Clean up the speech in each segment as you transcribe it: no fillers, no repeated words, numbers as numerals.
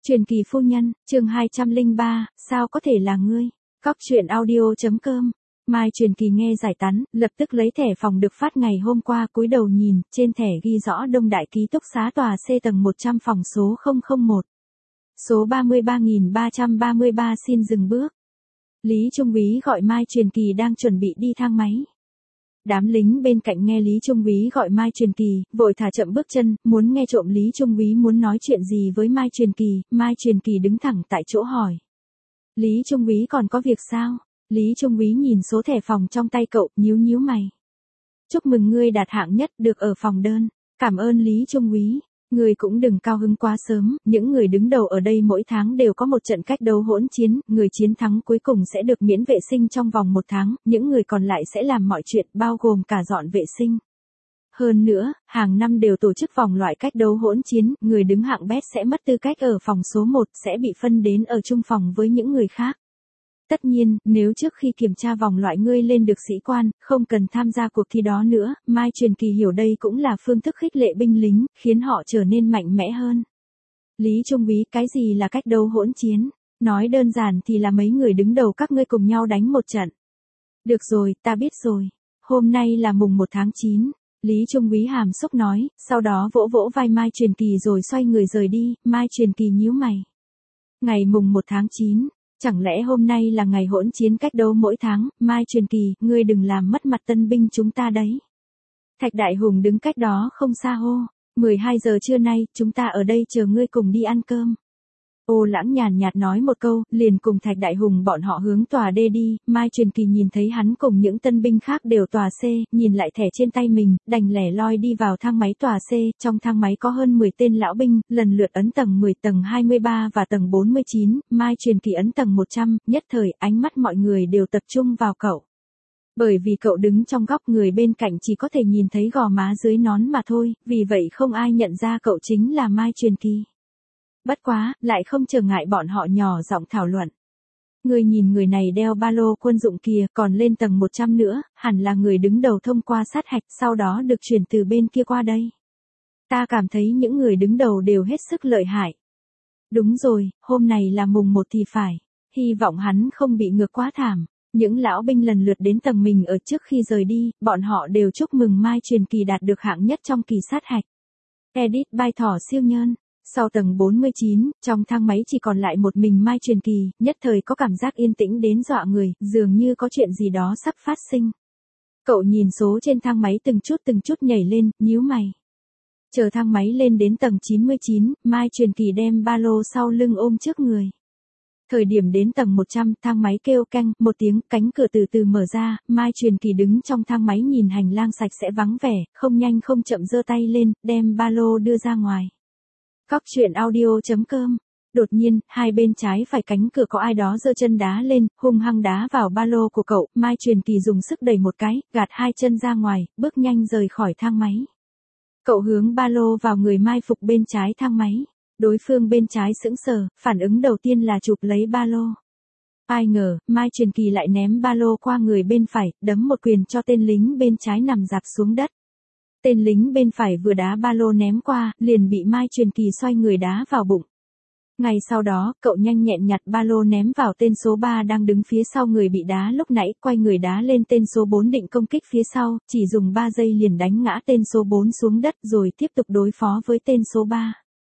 Truyền kỳ phu nhân, chương 203, sao có thể là ngươi? Cóc truyện audio.com. Mai Truyền kỳ nghe giải tán, lập tức lấy thẻ phòng được phát ngày hôm qua, cúi đầu nhìn, trên thẻ ghi rõ Đông Đại ký túc xá tòa C tầng 100 phòng số 001. Số 33.333 xin dừng bước. Lý Trung Úy gọi Mai Truyền kỳ đang chuẩn bị đi thang máy. Đám lính bên cạnh nghe Lý Trung Úy gọi Mai Truyền kỳ, vội thả chậm bước chân, muốn nghe trộm Lý Trung Úy muốn nói chuyện gì với Mai Truyền kỳ. Mai Truyền kỳ đứng thẳng tại chỗ hỏi. Lý Trung Úy còn có việc sao? Lý Trung Úy nhìn số thẻ phòng trong tay cậu, nhíu nhíu mày. Chúc mừng ngươi đạt hạng nhất, được ở phòng đơn. Cảm ơn Lý Trung Úy. Người cũng đừng cao hứng quá sớm, những người đứng đầu ở đây mỗi tháng đều có một trận cách đấu hỗn chiến, người chiến thắng cuối cùng sẽ được miễn vệ sinh trong vòng 1 tháng, những người còn lại sẽ làm mọi chuyện, bao gồm cả dọn vệ sinh. Hơn nữa, hàng năm đều tổ chức vòng loại cách đấu hỗn chiến, người đứng hạng bét sẽ mất tư cách ở phòng số 1, sẽ bị phân đến ở chung phòng với những người khác. Tất nhiên, nếu trước khi kiểm tra vòng loại ngươi lên được sĩ quan, không cần tham gia cuộc thi đó nữa, Mai Truyền kỳ hiểu đây cũng là phương thức khích lệ binh lính, khiến họ trở nên mạnh mẽ hơn. Lý Trung Úy, cái gì là cách đấu hỗn chiến? Nói đơn giản thì là mấy người đứng đầu các ngươi cùng nhau đánh một trận. Được rồi, ta biết rồi. Hôm nay là mùng 1 tháng 9. Lý Trung Úy hàm xúc nói, sau đó vỗ vỗ vai Mai Truyền kỳ rồi xoay người rời đi. Mai Truyền kỳ nhíu mày. Ngày mùng 1 tháng 9. Chẳng lẽ hôm nay là ngày hỗn chiến cách đấu mỗi tháng? Mai Truyền kỳ, ngươi đừng làm mất mặt tân binh chúng ta đấy. Thạch Đại Hùng đứng cách đó không xa hô. 12 giờ trưa nay, chúng ta ở đây chờ ngươi cùng đi ăn cơm. Ô Lãng nhàn nhạt nói một câu, liền cùng Thạch Đại Hùng bọn họ hướng tòa D đi. Mai Truyền kỳ nhìn thấy hắn cùng những tân binh khác đều tòa C, nhìn lại thẻ trên tay mình, đành lẻ loi đi vào thang máy tòa C. Trong thang máy có hơn 10 tên lão binh, lần lượt ấn tầng 10, tầng 23 và tầng 49. Mai Truyền kỳ ấn tầng 100, nhất thời ánh mắt mọi người đều tập trung vào cậu. Bởi vì cậu đứng trong góc, người bên cạnh chỉ có thể nhìn thấy gò má dưới nón mà thôi, vì vậy không ai nhận ra cậu chính là Mai Truyền kỳ. Bất quá, lại không trở ngại bọn họ nhỏ giọng thảo luận. Người nhìn người này đeo ba lô quân dụng kìa, còn lên tầng 100 nữa, hẳn là người đứng đầu thông qua sát hạch, sau đó được chuyển từ bên kia qua đây. Ta cảm thấy những người đứng đầu đều hết sức lợi hại. Đúng rồi, hôm này là mùng 1 thì phải. Hy vọng hắn không bị ngược quá thảm. Những lão binh lần lượt đến tầng mình ở trước khi rời đi, bọn họ đều chúc mừng Mai Truyền kỳ đạt được hạng nhất trong kỳ sát hạch. Edit by Thỏ Siêu Nhơn. Sau tầng 49, trong thang máy chỉ còn lại một mình Mai Truyền kỳ, nhất thời có cảm giác yên tĩnh đến dọa người, dường như có chuyện gì đó sắp phát sinh. Cậu nhìn số trên thang máy từng chút nhảy lên, nhíu mày. Chờ thang máy lên đến tầng 99, Mai Truyền kỳ đem ba lô sau lưng ôm trước người. Thời điểm đến tầng 100, thang máy kêu canh, một tiếng, cánh cửa từ từ mở ra, Mai Truyền kỳ đứng trong thang máy nhìn hành lang sạch sẽ vắng vẻ, không nhanh không chậm giơ tay lên, đem ba lô đưa ra ngoài. Cóc truyện audio.com. Đột nhiên, hai bên trái phải cánh cửa có ai đó giơ chân đá lên, hung hăng đá vào ba lô của cậu. Mai Truyền kỳ dùng sức đẩy một cái, gạt hai chân ra ngoài, bước nhanh rời khỏi thang máy. Cậu hướng ba lô vào người mai phục bên trái thang máy. Đối phương bên trái sững sờ, phản ứng đầu tiên là chụp lấy ba lô. Ai ngờ, Mai Truyền kỳ lại ném ba lô qua người bên phải, đấm một quyền cho tên lính bên trái nằm rạp xuống đất. Tên lính bên phải vừa đá ba lô ném qua, liền bị Mai Truyền kỳ xoay người đá vào bụng. Ngay sau đó, cậu nhanh nhẹn nhặt ba lô ném vào tên số 3 đang đứng phía sau người bị đá lúc nãy, quay người đá lên tên số 4 định công kích phía sau, chỉ dùng 3 giây liền đánh ngã tên số 4 xuống đất rồi tiếp tục đối phó với tên số 3.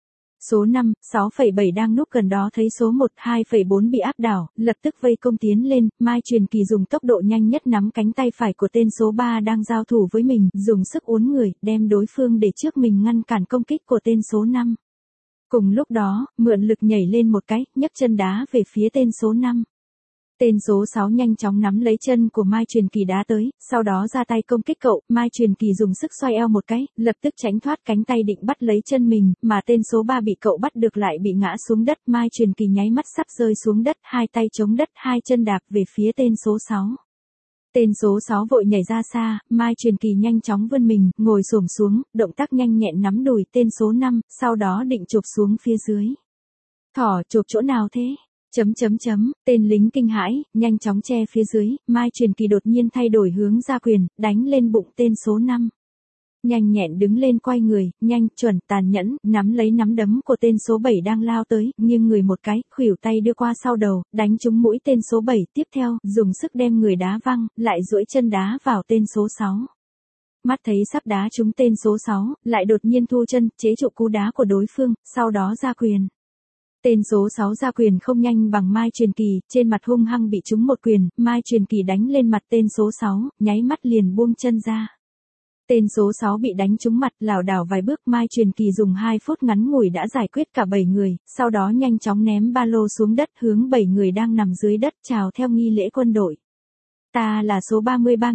Số 5, 6,7 đang núp gần đó thấy số 1, 2,4 bị áp đảo, lập tức vây công tiến lên, Mai Truyền kỳ dùng tốc độ nhanh nhất nắm cánh tay phải của tên số 3 đang giao thủ với mình, dùng sức uốn người, đem đối phương để trước mình ngăn cản công kích của tên số 5. Cùng lúc đó, mượn lực nhảy lên một cái, nhấc chân đá về phía tên số 5. Tên số 6 nhanh chóng nắm lấy chân của Mai Truyền kỳ đá tới, sau đó ra tay công kích cậu, Mai Truyền kỳ dùng sức xoay eo một cái, lập tức tránh thoát cánh tay định bắt lấy chân mình, mà tên số 3 bị cậu bắt được lại bị ngã xuống đất, Mai Truyền kỳ nháy mắt sắp rơi xuống đất, hai tay chống đất, hai chân đạp về phía tên số 6. Tên số 6 vội nhảy ra xa, Mai Truyền kỳ nhanh chóng vươn mình, ngồi xổm xuống, động tác nhanh nhẹn nắm đùi tên số 5, sau đó định chụp xuống phía dưới. Thỏ, chụp chỗ nào thế? Tên lính kinh hãi, nhanh chóng che phía dưới, Mai Truyền kỳ đột nhiên thay đổi hướng ra quyền, đánh lên bụng tên số 5. Nhanh nhẹn đứng lên quay người, nhanh, chuẩn, tàn nhẫn, nắm lấy nắm đấm của tên số 7 đang lao tới, nghiêng người một cái, khuỷu tay đưa qua sau đầu, đánh trúng mũi tên số 7, tiếp theo, dùng sức đem người đá văng, lại duỗi chân đá vào tên số 6. Mắt thấy sắp đá trúng tên số 6, lại đột nhiên thu chân, chế trụ cú đá của đối phương, sau đó ra quyền. Tên số 6 ra quyền không nhanh bằng Mai Truyền Kỳ, trên mặt hung hăng bị trúng một quyền, Mai Truyền Kỳ đánh lên mặt tên số 6, nháy mắt liền buông chân ra. Tên số 6 bị đánh trúng mặt, lảo đảo vài bước, Mai Truyền Kỳ dùng 2 phút ngắn ngủi đã giải quyết cả 7 người, sau đó nhanh chóng ném ba lô xuống đất hướng 7 người đang nằm dưới đất chào theo nghi lễ quân đội. Ta là số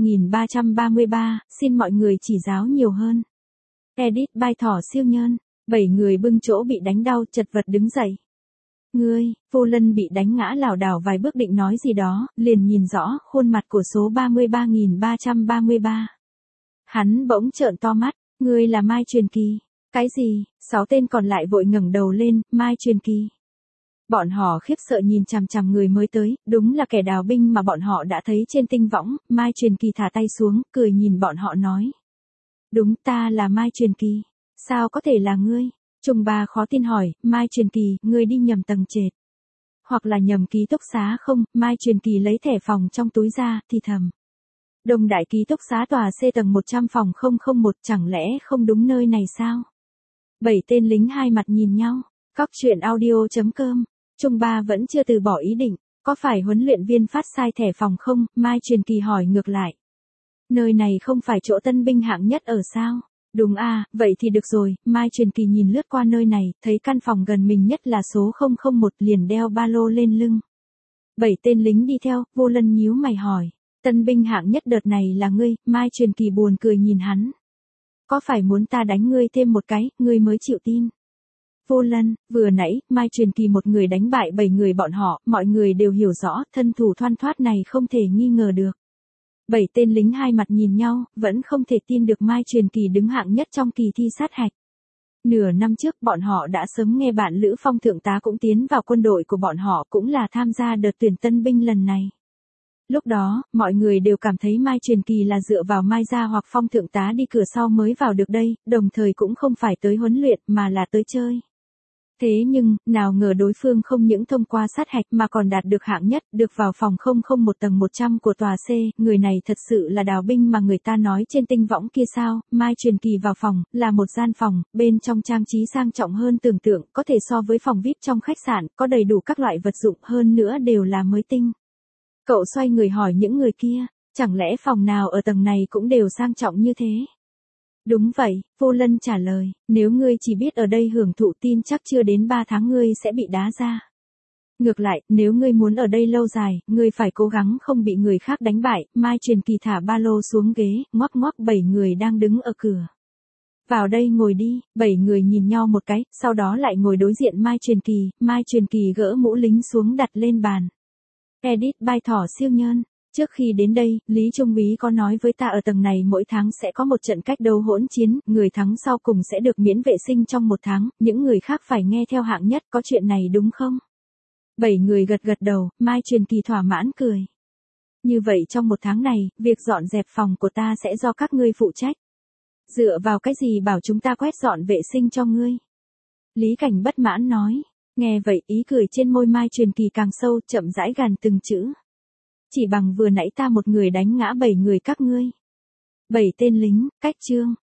33.333, xin mọi người chỉ giáo nhiều hơn. Edit by Thỏ Siêu Nhơn. 7 người bưng chỗ bị đánh đau chật vật đứng dậy. Ngươi, Vô Lân bị đánh ngã lảo đảo vài bước định nói gì đó, liền nhìn rõ khuôn mặt của số 33.333. Hắn bỗng trợn to mắt, ngươi là Mai Truyền Kỳ. Cái gì? 6 tên còn lại vội ngẩng đầu lên, Mai Truyền Kỳ. Bọn họ khiếp sợ nhìn chằm chằm người mới tới, đúng là kẻ đào binh mà bọn họ đã thấy trên tinh võng, Mai Truyền Kỳ thả tay xuống, cười nhìn bọn họ nói. Đúng, ta là Mai Truyền Kỳ. Sao có thể là ngươi? Trùng Ba khó tin hỏi, Mai Truyền Kỳ, ngươi đi nhầm tầng trệt. Hoặc là nhầm ký túc xá không? Mai Truyền Kỳ lấy thẻ phòng trong túi ra, thì thầm. Đông Đại ký túc xá tòa C tầng 100 phòng 001, chẳng lẽ không đúng nơi này sao? 7 tên lính hai mặt nhìn nhau. Cóc truyện audio.com. Trùng Ba vẫn chưa từ bỏ ý định, có phải huấn luyện viên phát sai thẻ phòng không? Mai Truyền Kỳ hỏi ngược lại. Nơi này không phải chỗ tân binh hạng nhất ở sao? Đúng à, vậy thì được rồi, Mai Truyền Kỳ nhìn lướt qua nơi này, thấy căn phòng gần mình nhất là số 001 liền đeo ba lô lên lưng. 7 tên lính đi theo, Vô Lân nhíu mày hỏi. Tân binh hạng nhất đợt này là ngươi, Mai Truyền Kỳ buồn cười nhìn hắn. Có phải muốn ta đánh ngươi thêm một cái, ngươi mới chịu tin? Vô Lân, vừa nãy, Mai Truyền Kỳ một người đánh bại 7 người bọn họ, mọi người đều hiểu rõ, thân thủ thoăn thoát này không thể nghi ngờ được. 7 tên lính hai mặt nhìn nhau, vẫn không thể tin được Mai Truyền Kỳ đứng hạng nhất trong kỳ thi sát hạch. Nửa năm trước bọn họ đã sớm nghe bạn Lữ Phong thượng tá cũng tiến vào quân đội của bọn họ, cũng là tham gia đợt tuyển tân binh lần này. Lúc đó, mọi người đều cảm thấy Mai Truyền Kỳ là dựa vào Mai gia hoặc Phong thượng tá đi cửa sau mới vào được đây, đồng thời cũng không phải tới huấn luyện mà là tới chơi. Thế nhưng, nào ngờ đối phương không những thông qua sát hạch mà còn đạt được hạng nhất, được vào phòng 001 tầng 100 của tòa C, người này thật sự là đào binh mà người ta nói trên tinh võng kia sao? Mai Truyền Kỳ vào phòng, là một gian phòng, bên trong trang trí sang trọng hơn tưởng tượng, có thể so với phòng VIP trong khách sạn, có đầy đủ các loại vật dụng hơn nữa đều là mới tinh. Cậu xoay người hỏi những người kia, chẳng lẽ phòng nào ở tầng này cũng đều sang trọng như thế? Đúng vậy, Vô Lân trả lời, nếu ngươi chỉ biết ở đây hưởng thụ tin chắc chưa đến 3 tháng ngươi sẽ bị đá ra. Ngược lại, nếu ngươi muốn ở đây lâu dài, ngươi phải cố gắng không bị người khác đánh bại. Mai Truyền Kỳ thả ba lô xuống ghế, ngoắc ngoắc 7 người đang đứng ở cửa. Vào đây ngồi đi, 7 người nhìn nhau một cái, sau đó lại ngồi đối diện Mai Truyền Kỳ. Mai Truyền Kỳ gỡ mũ lính xuống đặt lên bàn. Edit by Thỏ Siêu Nhơn. Trước khi đến đây, Lý Trung úy có nói với ta ở tầng này mỗi tháng sẽ có một trận cách đấu hỗn chiến, người thắng sau cùng sẽ được miễn vệ sinh trong 1 tháng, những người khác phải nghe theo hạng nhất, có chuyện này đúng không? 7 người gật gật đầu, Mai Truyền Kỳ thỏa mãn cười. Như vậy trong 1 tháng này, việc dọn dẹp phòng của ta sẽ do các ngươi phụ trách. Dựa vào cái gì bảo chúng ta quét dọn vệ sinh cho ngươi? Lý Cảnh bất mãn nói. Nghe vậy ý cười trên môi Mai Truyền Kỳ càng sâu, chậm rãi gằn từng chữ. Chỉ bằng vừa nãy ta một người đánh ngã 7 người các ngươi. 7 tên lính, cách chương.